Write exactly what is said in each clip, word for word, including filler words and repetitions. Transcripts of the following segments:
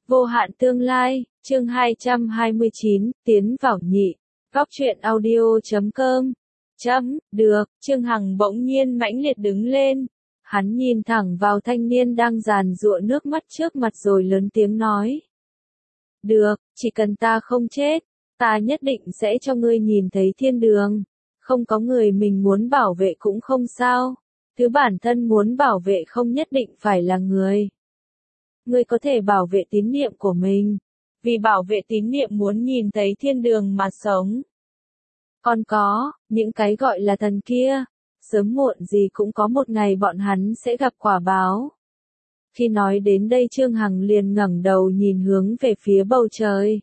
Vô hạn tương lai, chương hai trăm hai mươi chín, tiến vào nhị. Góc truyện audio chấm com. Chấm, được, Trương Hằng bỗng nhiên mãnh liệt đứng lên. Hắn nhìn thẳng vào thanh niên đang giàn giụa nước mắt trước mặt rồi lớn tiếng nói. Được, chỉ cần ta không chết, ta nhất định sẽ cho ngươi nhìn thấy thiên đường. Không có người mình muốn bảo vệ cũng không sao. Thứ bản thân muốn bảo vệ không nhất định phải là người. Ngươi có thể bảo vệ tín niệm của mình. Vì bảo vệ tín niệm muốn nhìn thấy thiên đường mà sống. Còn có, những cái gọi là thần kia, sớm muộn gì cũng có một ngày bọn hắn sẽ gặp quả báo. Khi nói đến đây Trương Hằng liền ngẩng đầu nhìn hướng về phía bầu trời.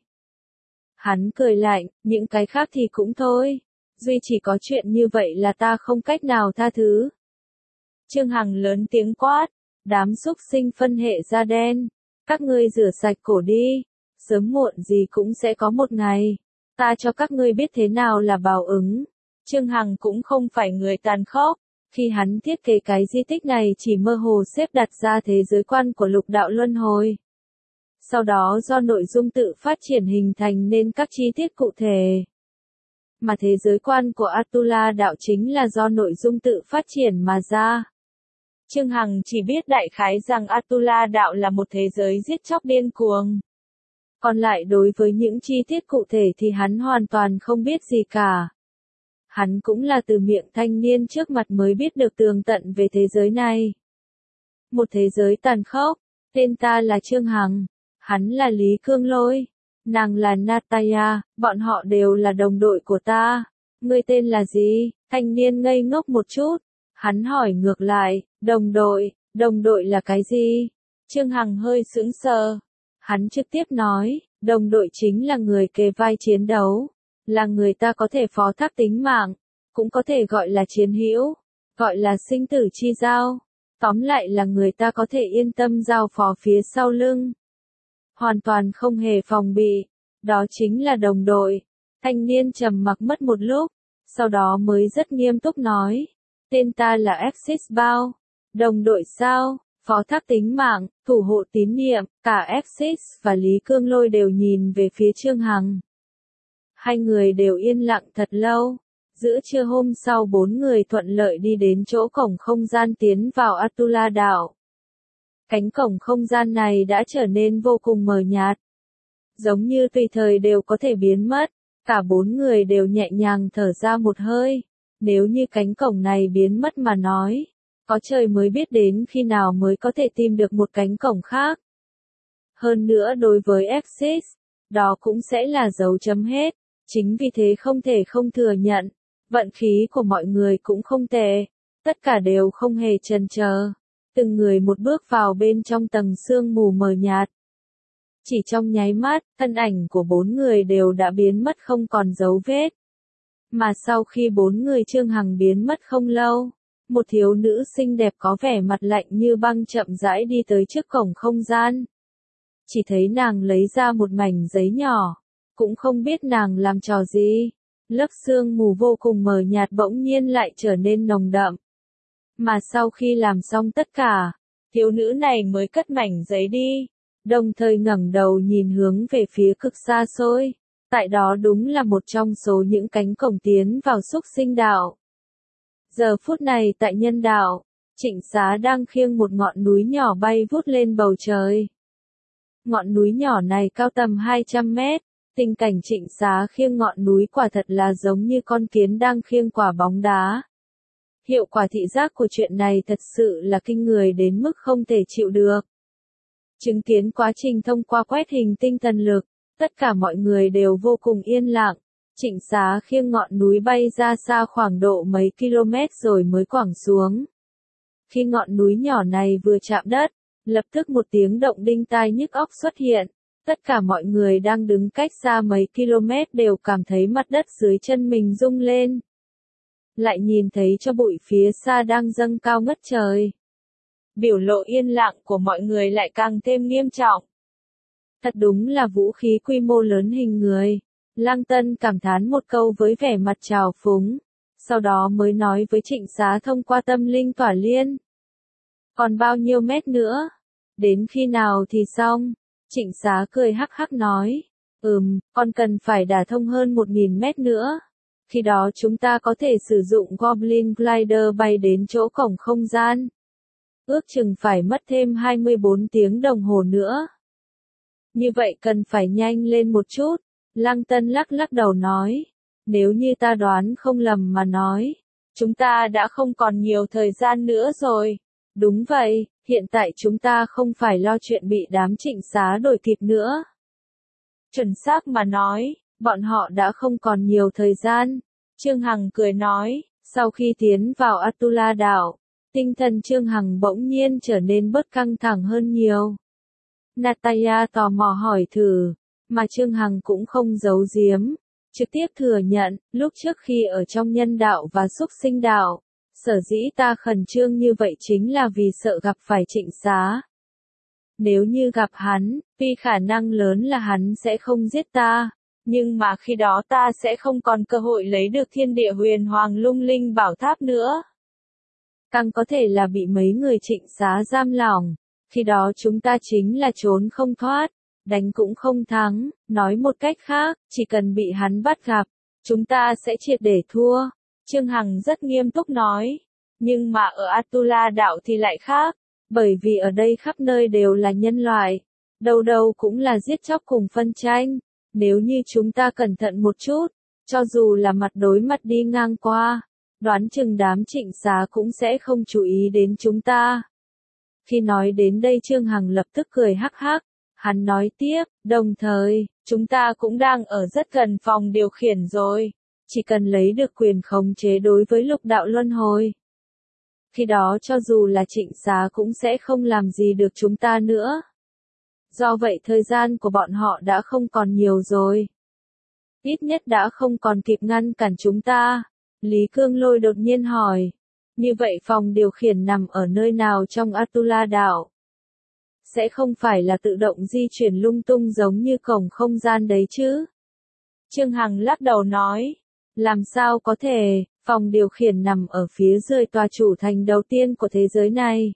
Hắn cười lạnh, những cái khác thì cũng thôi. Duy chỉ có chuyện như vậy là ta không cách nào tha thứ. Trương Hằng lớn tiếng quát, đám súc sinh phân hệ da đen, các ngươi rửa sạch cổ đi, sớm muộn gì cũng sẽ có một ngày, ta cho các ngươi biết thế nào là báo ứng. Trương Hằng cũng không phải người tàn khốc, khi hắn thiết kế cái di tích này chỉ mơ hồ xếp đặt ra thế giới quan của lục đạo luân hồi. Sau đó do nội dung tự phát triển hình thành nên các chi tiết cụ thể. Mà thế giới quan của Atula đạo chính là do nội dung tự phát triển mà ra. Trương Hằng chỉ biết đại khái rằng Atula đạo là một thế giới giết chóc điên cuồng. Còn lại đối với những chi tiết cụ thể thì hắn hoàn toàn không biết gì cả. Hắn cũng là từ miệng thanh niên trước mặt mới biết được tường tận về thế giới này. Một thế giới tàn khốc, tên ta là Trương Hằng, hắn là Lý Cương Lôi, nàng là Nataya, bọn họ đều là đồng đội của ta. Ngươi tên là gì? Thanh niên ngây ngốc một chút. Hắn hỏi ngược lại, đồng đội, đồng đội là cái gì? Trương Hằng hơi sững sờ. Hắn trực tiếp nói, đồng đội chính là người kề vai chiến đấu, là người ta có thể phó thác tính mạng, cũng có thể gọi là chiến hữu, gọi là sinh tử chi giao. Tóm lại là người ta có thể yên tâm giao phó phía sau lưng. Hoàn toàn không hề phòng bị, đó chính là đồng đội. Thanh niên trầm mặc mất một lúc, sau đó mới rất nghiêm túc nói. Tên ta là Axis Bao. Đồng đội sao? Phó thác tính mạng, thủ hộ tín niệm, cả Axis và Lý Cương Lôi đều nhìn về phía Trương Hằng. Hai người đều yên lặng thật lâu. Giữa trưa hôm sau bốn người thuận lợi đi đến chỗ cổng không gian tiến vào Atula đảo. Cánh cổng không gian này đã trở nên vô cùng mờ nhạt. Giống như tùy thời đều có thể biến mất. Cả bốn người đều nhẹ nhàng thở ra một hơi. Nếu như cánh cổng này biến mất mà nói, có trời mới biết đến khi nào mới có thể tìm được một cánh cổng khác. Hơn nữa đối với Axis, đó cũng sẽ là dấu chấm hết. Chính vì thế không thể không thừa nhận, vận khí của mọi người cũng không tệ. Tất cả đều không hề chần chờ. Từng người một bước vào bên trong tầng sương mù mờ nhạt. Chỉ trong nháy mắt, thân ảnh của bốn người đều đã biến mất không còn dấu vết. Mà sau khi bốn người Trương Hằng biến mất không lâu, một thiếu nữ xinh đẹp có vẻ mặt lạnh như băng chậm rãi đi tới trước cổng không gian. Chỉ thấy nàng lấy ra một mảnh giấy nhỏ, cũng không biết nàng làm trò gì. Lớp sương mù vô cùng mờ nhạt bỗng nhiên lại trở nên nồng đậm. Mà sau khi làm xong tất cả, thiếu nữ này mới cất mảnh giấy đi, đồng thời ngẩng đầu nhìn hướng về phía cực xa xôi. Tại đó đúng là một trong số những cánh cổng tiến vào súc sinh đạo. Giờ phút này tại nhân đạo, Trịnh Xá đang khiêng một ngọn núi nhỏ bay vút lên bầu trời. Ngọn núi nhỏ này cao tầm hai trăm mét, tình cảnh Trịnh Xá khiêng ngọn núi quả thật là giống như con kiến đang khiêng quả bóng đá. Hiệu quả thị giác của chuyện này thật sự là kinh người đến mức không thể chịu được. Chứng kiến quá trình thông qua quét hình tinh thần lực, tất cả mọi người đều vô cùng yên lặng. Trịnh Xá khiêng ngọn núi bay ra xa khoảng độ mấy km rồi mới quẳng xuống. Khi ngọn núi nhỏ này vừa chạm đất, lập tức một tiếng động đinh tai nhức óc xuất hiện. Tất cả mọi người đang đứng cách xa mấy km đều cảm thấy mặt đất dưới chân mình rung lên. Lại nhìn thấy cho bụi phía xa đang dâng cao ngất trời. Biểu lộ yên lặng của mọi người lại càng thêm nghiêm trọng. Thật đúng là vũ khí quy mô lớn hình người. Lăng Tân cảm thán một câu với vẻ mặt trào phúng. Sau đó mới nói với Trịnh Xá thông qua tâm linh tỏa liên. Còn bao nhiêu mét nữa? Đến khi nào thì xong? Trịnh Xá cười hắc hắc nói, ừm, còn cần phải đả thông hơn một nghìn mét nữa. Khi đó chúng ta có thể sử dụng Goblin Glider bay đến chỗ cổng không gian. Ước chừng phải mất thêm hai mươi bốn tiếng đồng hồ nữa. Như vậy cần phải nhanh lên một chút. Lăng Tân lắc lắc đầu nói. Nếu như ta đoán không lầm mà nói, chúng ta đã không còn nhiều thời gian nữa rồi. Đúng vậy, hiện tại chúng ta không phải lo chuyện bị đám Trịnh Xá đuổi kịp nữa. Chuẩn xác mà nói, bọn họ đã không còn nhiều thời gian. Trương Hằng cười nói, sau khi tiến vào Atula đảo, tinh thần Trương Hằng bỗng nhiên trở nên bớt căng thẳng hơn nhiều. Natalia tò mò hỏi thử, mà Trương Hằng cũng không giấu giếm, trực tiếp thừa nhận, lúc trước khi ở trong nhân đạo và xúc sinh đạo, sở dĩ ta khẩn trương như vậy chính là vì sợ gặp phải Trịnh Xá. Nếu như gặp hắn, vì khả năng lớn là hắn sẽ không giết ta, nhưng mà khi đó ta sẽ không còn cơ hội lấy được thiên địa huyền hoàng lung linh bảo tháp nữa. Càng có thể là bị mấy người Trịnh Xá giam lỏng, khi đó chúng ta chính là trốn không thoát, đánh cũng không thắng, nói một cách khác, chỉ cần bị hắn bắt gặp, chúng ta sẽ triệt để thua. Trương Hằng rất nghiêm túc nói, nhưng mà ở Atula đảo thì lại khác, bởi vì ở đây khắp nơi đều là nhân loại, đâu đâu cũng là giết chóc cùng phân tranh, nếu như chúng ta cẩn thận một chút, cho dù là mặt đối mặt đi ngang qua, đoán chừng đám Trịnh Xá cũng sẽ không chú ý đến chúng ta. Khi nói đến đây Trương Hằng lập tức cười hắc hắc, hắn nói tiếp, đồng thời, chúng ta cũng đang ở rất gần phòng điều khiển rồi, chỉ cần lấy được quyền khống chế đối với lục đạo luân hồi. Khi đó cho dù là Trịnh Xá cũng sẽ không làm gì được chúng ta nữa. Do vậy thời gian của bọn họ đã không còn nhiều rồi. Ít nhất đã không còn kịp ngăn cản chúng ta. Lý Cương Lôi đột nhiên hỏi. Như vậy phòng điều khiển nằm ở nơi nào trong Atula đảo? Sẽ không phải là tự động di chuyển lung tung giống như cổng không gian đấy chứ? Trương Hằng lắc đầu nói. Làm sao có thể, phòng điều khiển nằm ở phía dưới tòa chủ thành đầu tiên của thế giới này.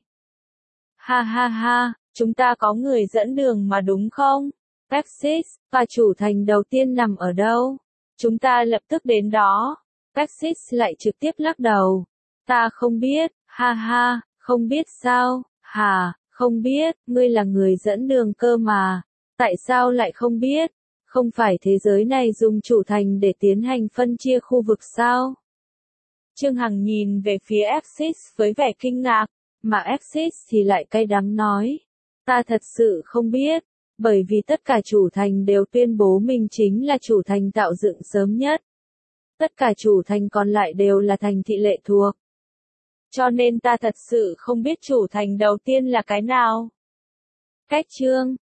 Ha ha ha, chúng ta có người dẫn đường mà đúng không? Pexis, tòa chủ thành đầu tiên nằm ở đâu? Chúng ta lập tức đến đó. Pexis lại trực tiếp lắc đầu. Ta không biết, ha ha, không biết sao, hà, không biết, ngươi là người dẫn đường cơ mà. Tại sao lại không biết? Không phải thế giới này dùng chủ thành để tiến hành phân chia khu vực sao? Trương Hằng nhìn về phía Exis với vẻ kinh ngạc, mà Exis thì lại cay đắng nói. Ta thật sự không biết, bởi vì tất cả chủ thành đều tuyên bố mình chính là chủ thành tạo dựng sớm nhất. Tất cả chủ thành còn lại đều là thành thị lệ thuộc. Cho nên ta thật sự không biết chủ thành đầu tiên là cái nào. Cách chương